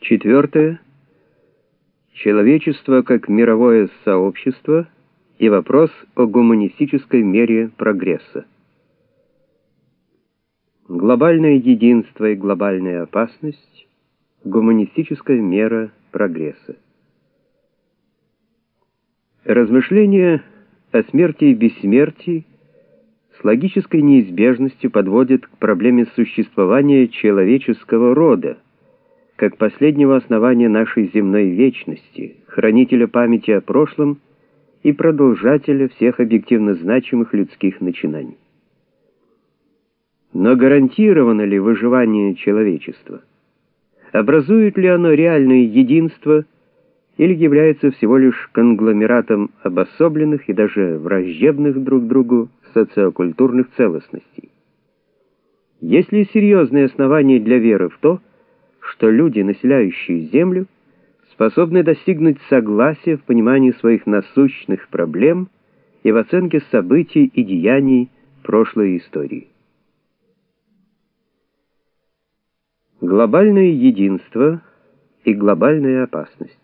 Четвертое. Человечество как мировое сообщество и вопрос о гуманистической мере прогресса. Глобальное единство и глобальная опасность. Гуманистическая мера прогресса. Размышления о смерти и бессмертии с логической неизбежностью подводят к проблеме существования человеческого рода, как последнего основания нашей земной вечности, хранителя памяти о прошлом и продолжателя всех объективно значимых людских начинаний. Но гарантировано ли выживание человечества? Образует ли оно реальное единство или является всего лишь конгломератом обособленных и даже враждебных друг другу социокультурных целостностей? Есть ли серьезные основания для веры в то, что люди, населяющие Землю, способны достигнуть согласия в понимании своих насущных проблем и в оценке событий и деяний прошлой истории? Глобальное единство и глобальная опасность.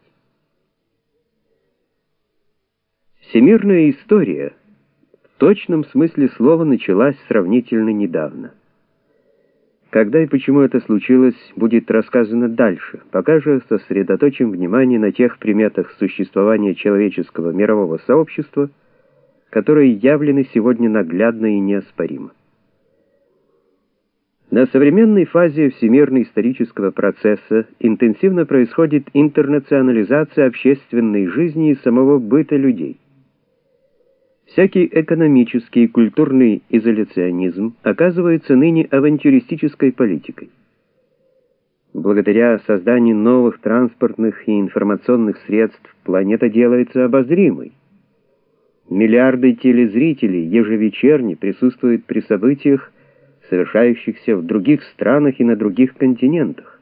Всемирная история в точном смысле слова началась сравнительно недавно. Когда и почему это случилось, будет рассказано дальше. Пока же сосредоточим внимание на тех приметах существования человеческого мирового сообщества, которые явлены сегодня наглядно и неоспоримо. На современной фазе всемирно-исторического процесса интенсивно происходит интернационализация общественной жизни и самого быта людей. Всякий экономический и культурный изоляционизм оказывается ныне авантюристической политикой. Благодаря созданию новых транспортных и информационных средств планета делается обозримой. Миллиарды телезрителей ежевечерне присутствуют при событиях, совершающихся в других странах и на других континентах.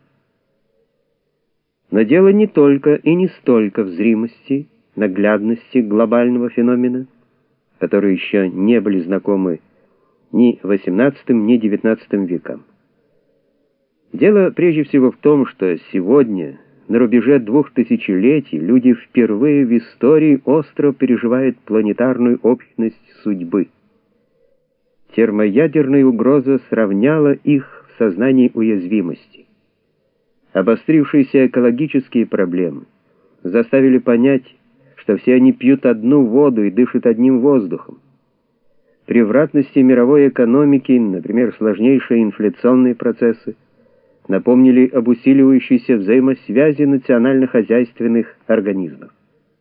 Но дело не только и не столько в зримости, наглядности глобального феномена, которые еще не были знакомы ни XVIII, ни XIX векам. Дело прежде всего в том, что сегодня, на рубеже 2 тысячелетий, люди впервые в истории остро переживают планетарную общность судьбы. Термоядерная угроза сравняла их в сознании уязвимости. Обострившиеся экологические проблемы заставили понять, что все они пьют одну воду и дышат одним воздухом. Превратности мировой экономики, например, сложнейшие инфляционные процессы, напомнили об усиливающейся взаимосвязи национально-хозяйственных организмов.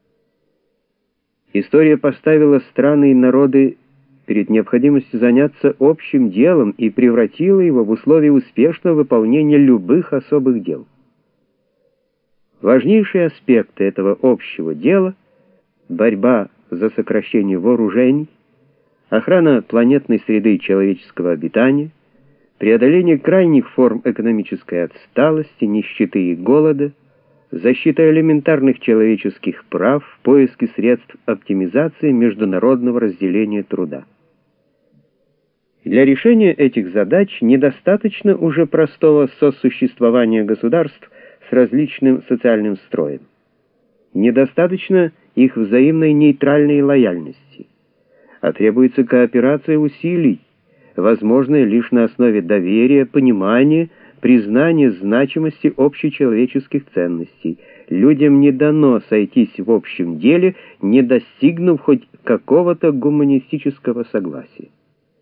История поставила страны и народы перед необходимостью заняться общим делом и превратила его в условия успешного выполнения любых особых дел. Важнейшие аспекты этого общего дела — борьба за сокращение вооружений, охрана планетной среды и человеческого обитания, преодоление крайних форм экономической отсталости, нищеты и голода, защита элементарных человеческих прав, поиски средств оптимизации международного разделения труда. Для решения этих задач недостаточно уже простого сосуществования государств с различным социальным строем. Недостаточно их взаимной нейтральной лояльности, а требуется кооперация усилий, возможная лишь на основе доверия, понимания, признания значимости общечеловеческих ценностей. Людям не дано сойтись в общем деле, не достигнув хоть какого-то гуманистического согласия.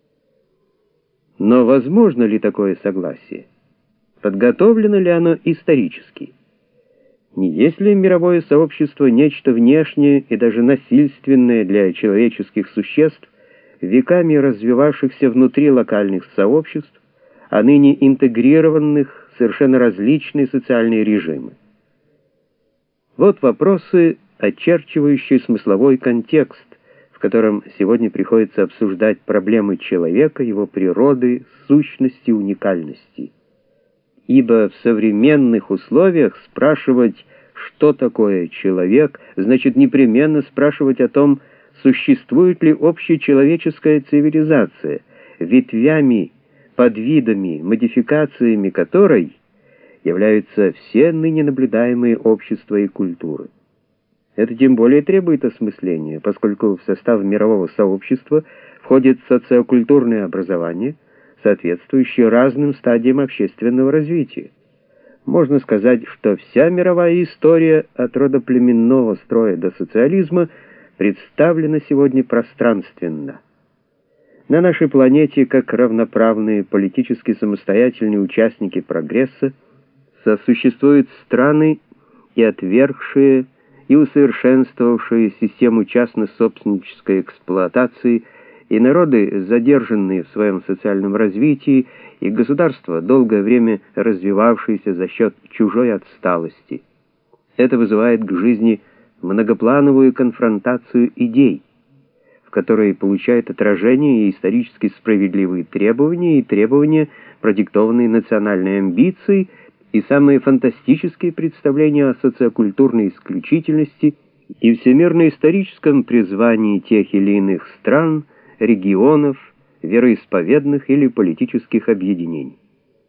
Но возможно ли такое согласие? Подготовлено ли оно исторически? Не есть ли мировое сообщество нечто внешнее и даже насильственное для человеческих существ, веками развивавшихся внутри локальных сообществ, а ныне интегрированных в совершенно различные социальные режимы? Вот вопросы, очерчивающие смысловой контекст, в котором сегодня приходится обсуждать проблемы человека, его природы, сущности, уникальности. Ибо в современных условиях спрашивать, что такое человек, значит непременно спрашивать о том, существует ли общечеловеческая цивилизация, ветвями, подвидами, модификациями которой являются все ныне наблюдаемые общества и культуры. Это тем более требует осмысления, поскольку в состав мирового сообщества входит социокультурное образование, соответствующее разным стадиям общественного развития. Можно сказать, что вся мировая история от рода племенного строя до социализма представлена сегодня пространственно. На нашей планете, как равноправные политически самостоятельные участники прогресса, сосуществуют страны и отвергшие и усовершенствовавшие систему частно-собственнической эксплуатации, и народы, задержанные в своем социальном развитии, и государства, долгое время развивавшиеся за счет чужой отсталости. Это вызывает к жизни многоплановую конфронтацию идей, в которой получают отражение и исторически справедливые требования, и требования, продиктованные национальной амбицией, и самые фантастические представления о социокультурной исключительности и всемирно-историческом призвании тех или иных стран, регионов, вероисповедных или политических объединений.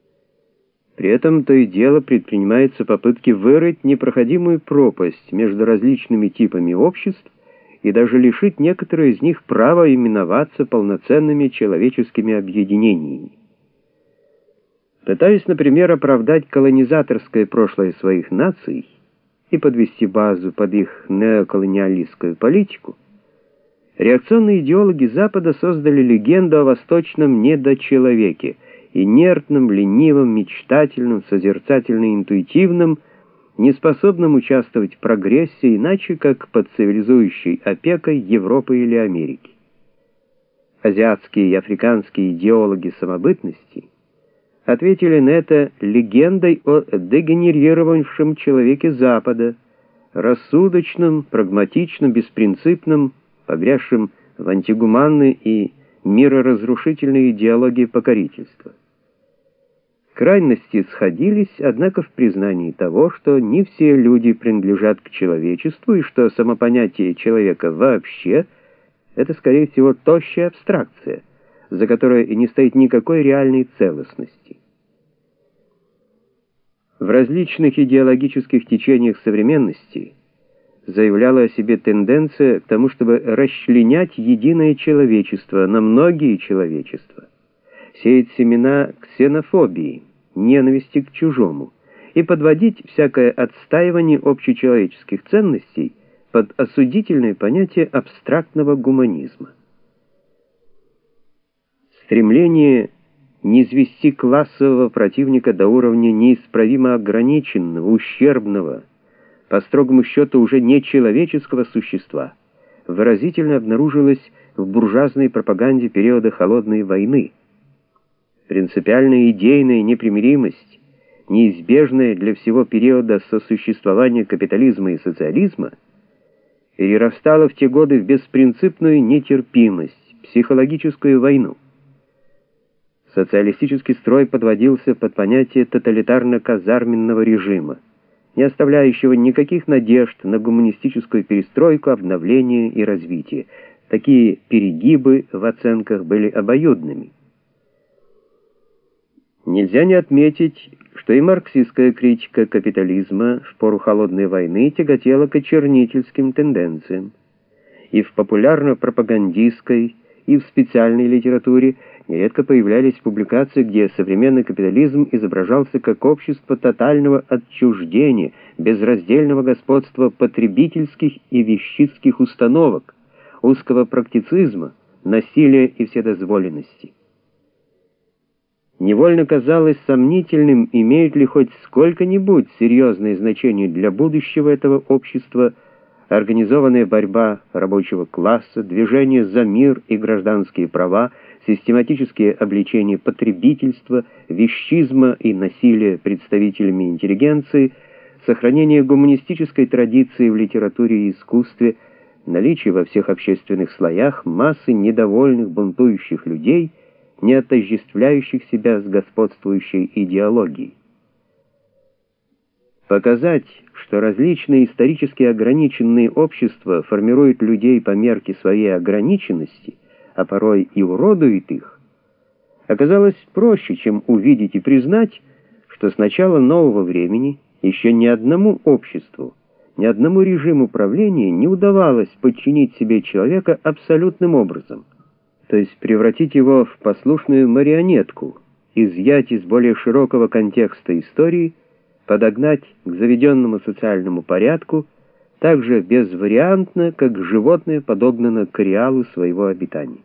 При этом то и дело предпринимаются попытки вырыть непроходимую пропасть между различными типами обществ и даже лишить некоторые из них права именоваться полноценными человеческими объединениями. Пытаясь, например, оправдать колонизаторское прошлое своих наций и подвести базу под их неоколониалистскую политику, реакционные идеологи Запада создали легенду о восточном недочеловеке, инертном, ленивом, мечтательном, созерцательно-интуитивном, неспособном участвовать в прогрессе иначе, как под цивилизующей опекой Европы или Америки. Азиатские и африканские идеологи самобытности ответили на это легендой о дегенерировавшем человеке Запада, рассудочном, прагматичном, беспринципном, погрязшем в антигуманной и мироразрушительной идеологии покорительства. Крайности сходились, однако, в признании того, что не все люди принадлежат к человечеству, и что самопонятие человека вообще — это, скорее всего, тощая абстракция, за которой и не стоит никакой реальной целостности. В различных идеологических течениях современности заявляла о себе тенденция к тому, чтобы расчленять единое человечество на многие человечества, сеять семена ксенофобии, ненависти к чужому и подводить всякое отстаивание общечеловеческих ценностей под осудительное понятие абстрактного гуманизма. Стремление низвести классового противника до уровня неисправимо ограниченного, ущербного, по строгому счету уже нечеловеческого существа, выразительно обнаружилось в буржуазной пропаганде периода Холодной войны. Принципиальная идейная непримиримость, неизбежная для всего периода сосуществования капитализма и социализма, перерастала в те годы в беспринципную нетерпимость, психологическую войну. Социалистический строй подводился под понятие тоталитарно-казарменного режима, не оставляющего никаких надежд на гуманистическую перестройку, обновление и развитие. Такие перегибы в оценках были обоюдными. Нельзя не отметить, что и марксистская критика капитализма в пору Холодной войны тяготела к очернительским тенденциям. И в популярно-пропагандистской, и в специальной литературе нередко появлялись публикации, где современный капитализм изображался как общество тотального отчуждения, безраздельного господства потребительских и вещистских установок, узкого практицизма, насилия и вседозволенности. Невольно казалось сомнительным, имеет ли хоть сколько-нибудь серьезное значение для будущего этого общества организованная борьба рабочего класса, движение за мир и гражданские права, систематические обличения потребительства, вещизма и насилия представителями интеллигенции, сохранение гуманистической традиции в литературе и искусстве, наличие во всех общественных слоях массы недовольных, бунтующих людей, не отождествляющих себя с господствующей идеологией. Показать, что различные исторически ограниченные общества формируют людей по мерке своей ограниченности, а порой и уродуют их, оказалось проще, чем увидеть и признать, что с начала нового времени еще ни одному обществу, ни одному режиму правления не удавалось подчинить себе человека абсолютным образом, то есть превратить его в послушную марионетку, изъять из более широкого контекста истории, подогнать к заведенному социальному порядку так же безвариантно, как животное подогнано к ареалу своего обитания.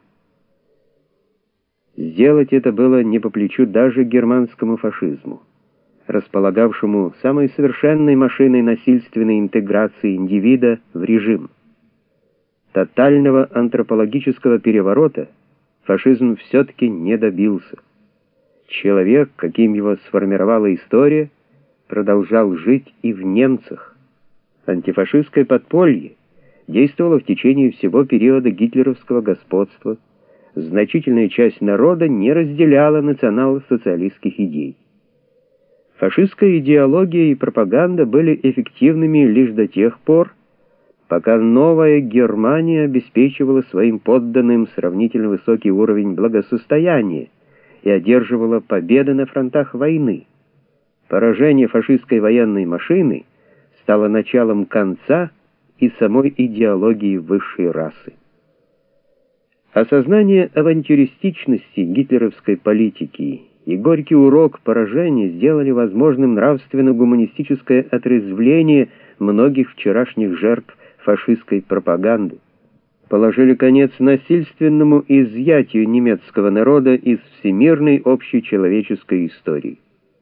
Сделать это было не по плечу даже германскому фашизму, располагавшему самой совершенной машиной насильственной интеграции индивида в режим. Тотального антропологического переворота фашизм все-таки не добился. Человек, каким его сформировала история, продолжал жить и в немцах. Антифашистское подполье действовало в течение всего периода гитлеровского господства. Значительная часть народа не разделяла национал-социалистских идей. Фашистская идеология и пропаганда были эффективными лишь до тех пор, пока новая Германия обеспечивала своим подданным сравнительно высокий уровень благосостояния и одерживала победы на фронтах войны. Поражение фашистской военной машины стало началом конца и самой идеологии высшей расы. Осознание авантюристичности гитлеровской политики и горький урок поражения сделали возможным нравственно-гуманистическое отрезвление многих вчерашних жертв фашистской пропаганды, положили конец насильственному изъятию немецкого народа из всемирной общечеловеческой истории.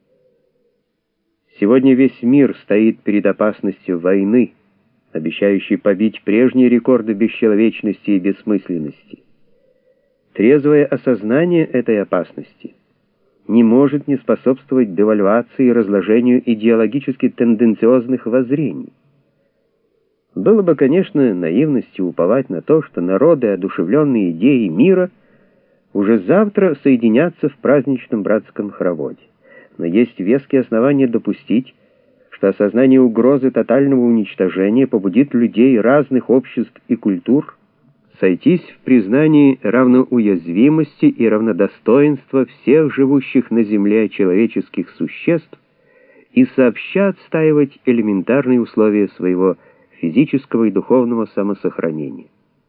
Сегодня весь мир стоит перед опасностью войны, обещающей побить прежние рекорды бесчеловечности и бессмысленности. Трезвое осознание этой опасности не может не способствовать девальвации и разложению идеологически тенденциозных воззрений. Было бы, конечно, наивностью уповать на то, что народы, одушевленные идеей мира, уже завтра соединятся в праздничном братском хороводе. Но есть веские основания допустить, что осознание угрозы тотального уничтожения побудит людей разных обществ и культур сойтись в признании равноуязвимости и равнодостоинства всех живущих на земле человеческих существ и сообща отстаивать элементарные условия своего физического и духовного самосохранения.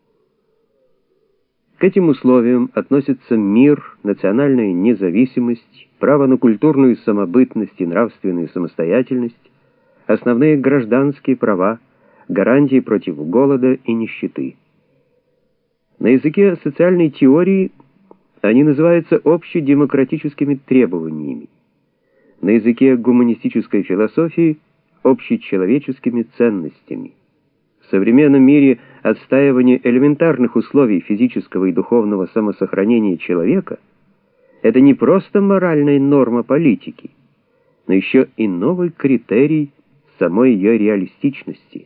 К этим условиям относятся мир, национальная независимость, право на культурную самобытность и нравственную самостоятельность, основные гражданские права, гарантии против голода и нищеты. На языке социальной теории они называются общедемократическими требованиями. На языке гуманистической философии – общечеловеческими ценностями. В современном мире отстаивание элементарных условий физического и духовного самосохранения человека – это не просто моральная норма политики, но еще и новый критерий самой ее реалистичности.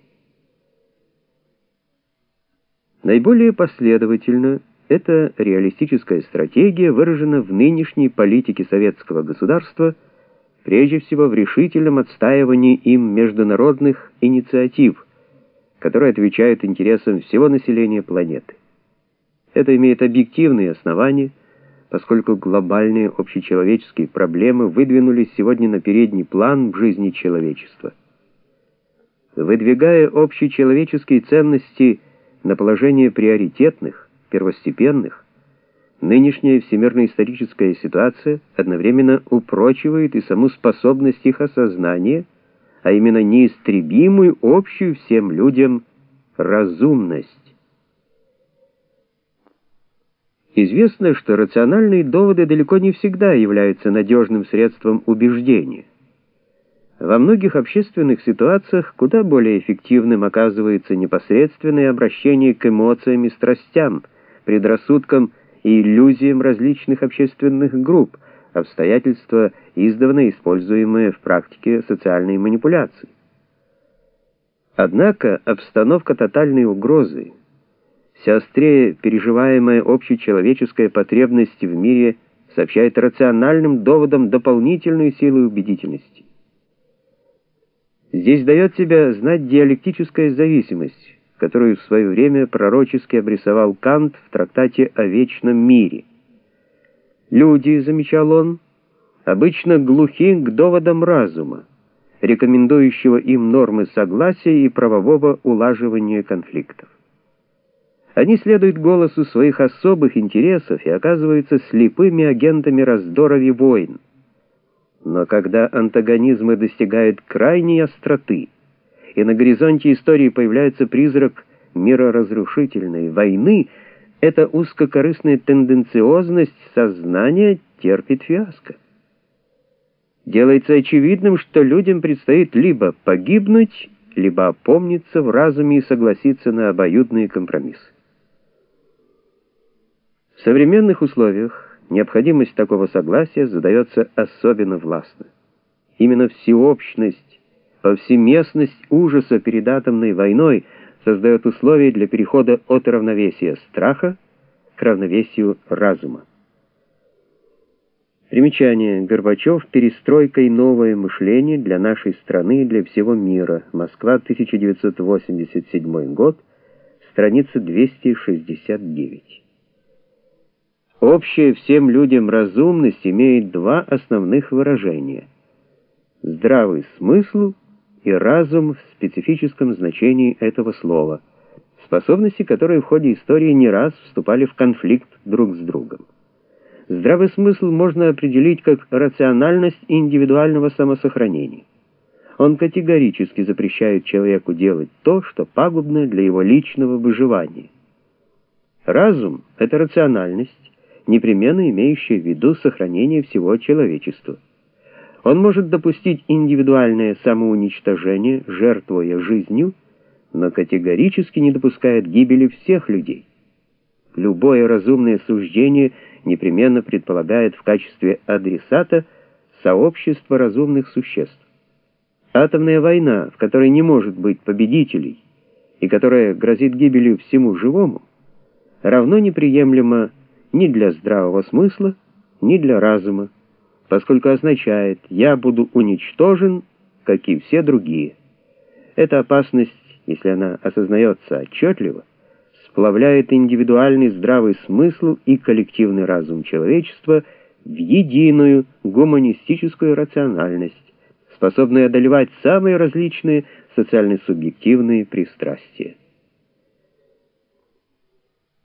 Наиболее последовательно эта реалистическая стратегия выражена в нынешней политике советского государства, прежде всего в решительном отстаивании им международных инициатив, которые отвечают интересам всего населения планеты. Это имеет объективные основания, поскольку глобальные общечеловеческие проблемы выдвинулись сегодня на передний план в жизни человечества. Выдвигая общечеловеческие ценности на положение приоритетных, первостепенных, нынешняя всемирно-историческая ситуация одновременно упрочивает и саму способность их осознания, а именно неистребимую общую всем людям разумность. Известно, что рациональные доводы далеко не всегда являются надежным средством убеждения. Во многих общественных ситуациях куда более эффективным оказывается непосредственное обращение к эмоциям и страстям, предрассудкам и иллюзиям различных общественных групп, обстоятельства, издавна используемые в практике социальной манипуляции. Однако обстановка тотальной угрозы, вся острее переживаемая общечеловеческая потребность в мире сообщает рациональным доводам дополнительную силу убедительности. Здесь дает себя знать диалектическая зависимость, которую в свое время пророчески обрисовал Кант в трактате о вечном мире. Люди, замечал он, обычно глухи к доводам разума, рекомендующего им нормы согласия и правового улаживания конфликтов. Они следуют голосу своих особых интересов и оказываются слепыми агентами раздоров и войн. Но когда антагонизмы достигают крайней остроты, и на горизонте истории появляется призрак мироразрушительной войны, эта узкокорыстная тенденциозность сознания терпит фиаско. Делается очевидным, что людям предстоит либо погибнуть, либо опомниться в разуме и согласиться на обоюдные компромиссы. В современных условиях необходимость такого согласия задается особенно властно. Именно всеобщность, повсеместность ужаса перед атомной войной создает условия для перехода от равновесия страха к равновесию разума. Примечание. Горбачев. Перестройка и новое мышление для нашей страны и для всего мира. Москва, 1987 год. Страница 269. Общая всем людям разумность имеет два основных выражения: здравый смысл и разум в специфическом значении этого слова, способности, которые в ходе истории не раз вступали в конфликт друг с другом. Здравый смысл можно определить как рациональность индивидуального самосохранения. Он категорически запрещает человеку делать то, что пагубно для его личного выживания. Разум — это рациональность, непременно имеющая в виду сохранение всего человечества. Он может допустить индивидуальное самоуничтожение, жертвуя жизнью, но категорически не допускает гибели всех людей. Любое разумное суждение непременно предполагает в качестве адресата сообщество разумных существ. Атомная война, в которой не может быть победителей и которая грозит гибелью всему живому, равно неприемлема ни для здравого смысла, ни для разума, поскольку означает «я буду уничтожен, как и все другие». Эта опасность, если она осознается отчетливо, сплавляет индивидуальный здравый смысл и коллективный разум человечества в единую гуманистическую рациональность, способную одолевать самые различные социально-субъективные пристрастия.